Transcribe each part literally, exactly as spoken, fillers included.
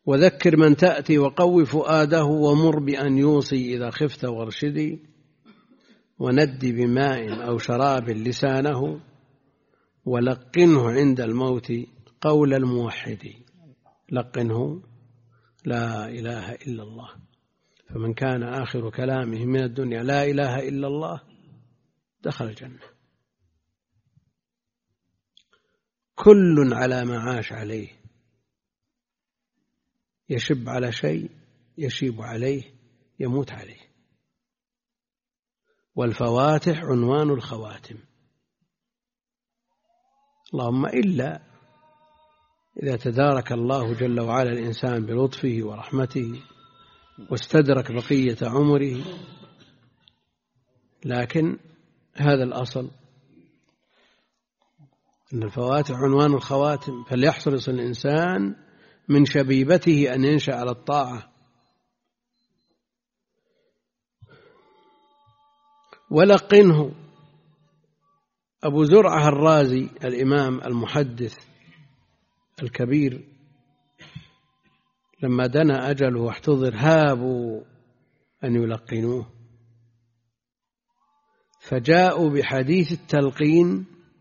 وذكر من تأتي وقو فؤاده ومر بأن يوصي إذا خفت وارشدي وند بماء أو شراب لسانه ولقنه عند الموت قول الموحد. لقنه لا إله إلا الله، فمن كان آخر كلامه من الدنيا لا إله إلا الله دخل الجنة. كل على ما عاش عليه، يشب على شيء يشيب عليه يموت عليه. والفواتح عنوان الخواتم، اللهم إلا إذا تدارك الله جل وعلا الإنسان بلطفه ورحمته واستدرك بقية عمره، لكن هذا الأصل أن الفواتح عنوان الخواتم، فليحرص الإنسان من شبيبته أن ينشأ على الطاعة. ولقنه. أبو زرعة الرازي الإمام المحدث الكبير لما دنا أجله واحتضر هابوا أن يلقنوه، فجاءوا بحديث التلقين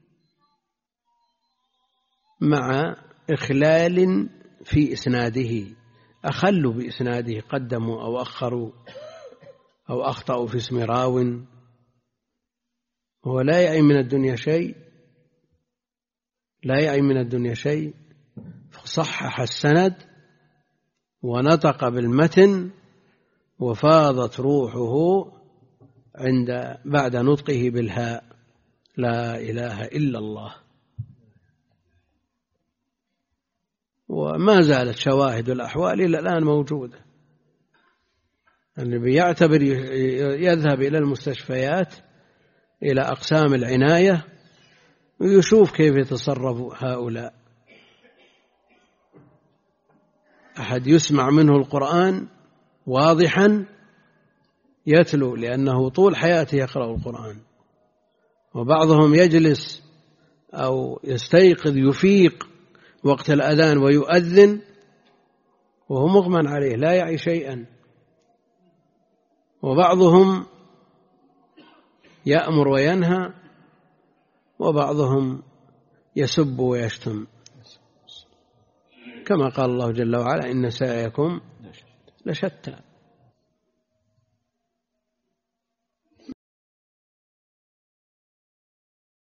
مع إخلال في إسناده، أخلوا بإسناده، قدموا أو أخروا أو أخطأوا في اسم راو، وهو لا يعي من الدنيا شيء لا يعي من الدنيا شيء فصحح السند ونطق بالمتن وفاضت روحه عند بعد نطقه بالهاء لا إله إلا الله. وما زالت شواهد الأحوال إلى الآن موجودة. النبي يعتبر يذهب إلى المستشفيات إلى أقسام العناية ويشوف كيف يتصرف هؤلاء. أحد يسمع منه القرآن واضحا يتلو لأنه طول حياته يقرأ القرآن، وبعضهم يجلس أو يستيقظ يفيق وقت الأذان ويؤذن وهو مغمى عليه لا يعي شيئا، وبعضهم يأمر وينهى، وبعضهم يسب ويشتم، كما قال الله جل وعلا إن سعيكم لشتى.